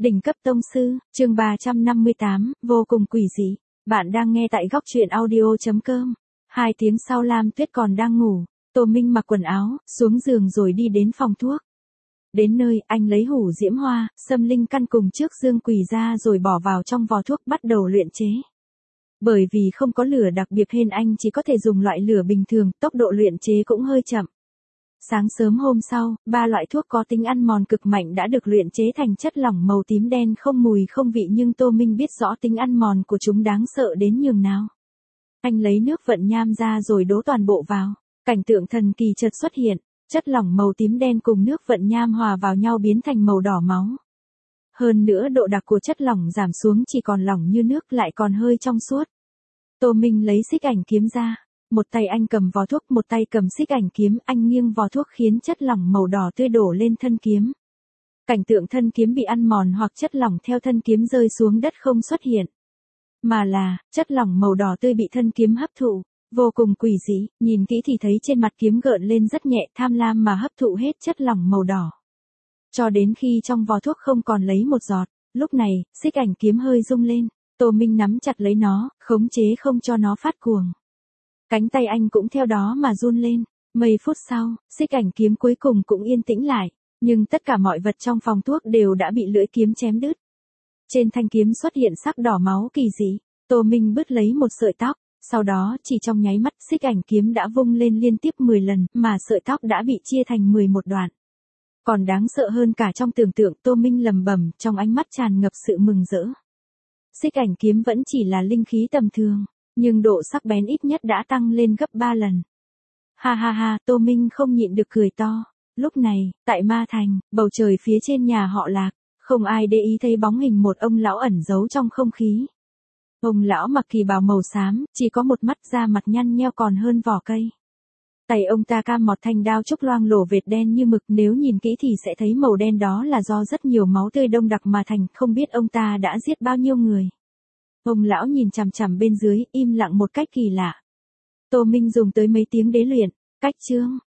Đỉnh cấp tông sư, chương 358, vô cùng quỷ dị. Bạn đang nghe tại góc truyện audio.com. 2 tiếng sau Lam Tuyết còn đang ngủ, Tô Minh mặc quần áo, xuống giường rồi đi đến phòng thuốc. Đến nơi, anh lấy hủ diễm hoa, xâm linh căn cùng trước dương quỷ ra rồi bỏ vào trong vò thuốc bắt đầu luyện chế. Bởi vì không có lửa đặc biệt nên anh chỉ có thể dùng loại lửa bình thường, tốc độ luyện chế cũng hơi chậm. Sáng sớm hôm sau, 3 loại thuốc có tính ăn mòn cực mạnh đã được luyện chế thành chất lỏng màu tím đen không mùi không vị, nhưng Tô Minh biết rõ tính ăn mòn của chúng đáng sợ đến nhường nào. Anh lấy nước vận nham ra rồi đổ toàn bộ vào. Cảnh tượng thần kỳ chợt xuất hiện, chất lỏng màu tím đen cùng nước vận nham hòa vào nhau biến thành màu đỏ máu. Hơn nữa độ đặc của chất lỏng giảm xuống chỉ còn lỏng như nước, lại còn hơi trong suốt. Tô Minh lấy xích ảnh kiếm ra. Một tay anh cầm vò thuốc, một tay cầm xích ảnh kiếm, anh nghiêng vò thuốc khiến chất lỏng màu đỏ tươi đổ lên thân kiếm. Cảnh tượng thân kiếm bị ăn mòn hoặc chất lỏng theo thân kiếm rơi xuống đất không xuất hiện, mà là chất lỏng màu đỏ tươi bị thân kiếm hấp thụ, vô cùng quỷ dị, nhìn kỹ thì thấy trên mặt kiếm gợn lên rất nhẹ, tham lam mà hấp thụ hết chất lỏng màu đỏ. Cho đến khi trong vò thuốc không còn lấy một giọt, lúc này, xích ảnh kiếm hơi rung lên, Tô Minh nắm chặt lấy nó, khống chế không cho nó phát cuồng. Cánh tay anh cũng theo đó mà run lên. Mấy phút sau, xích ảnh kiếm cuối cùng cũng yên tĩnh lại, nhưng tất cả mọi vật trong phòng thuốc đều đã bị lưỡi kiếm chém đứt. Trên thanh kiếm xuất hiện sắc đỏ máu kỳ dị. Tô Minh bứt lấy một sợi tóc, sau đó chỉ trong nháy mắt xích ảnh kiếm đã vung lên liên tiếp 10 lần mà sợi tóc đã bị chia thành 11 đoạn. Còn đáng sợ hơn cả trong tưởng tượng, Tô Minh lẩm bẩm, trong ánh mắt tràn ngập sự mừng rỡ. Xích ảnh kiếm vẫn chỉ là linh khí tầm thường, nhưng độ sắc bén ít nhất đã tăng lên gấp 3 lần. Ha ha ha, Tô Minh không nhịn được cười to. Lúc này, tại Ma Thành, bầu trời phía trên nhà họ Lạc, không ai để ý thấy bóng hình một ông lão ẩn giấu trong không khí. Ông lão mặc kỳ bào màu xám, chỉ có một mắt, da mặt nhăn nheo còn hơn vỏ cây. Tay ông ta cam một thanh đao trúc loang lổ vệt đen như mực, nếu nhìn kỹ thì sẽ thấy màu đen đó là do rất nhiều máu tươi đông đặc mà thành, không biết ông ta đã giết bao nhiêu người. Ông lão nhìn chằm chằm bên dưới, im lặng một cách kỳ lạ. Tô Minh dùng tới mấy tiếng đế luyện, cách chương,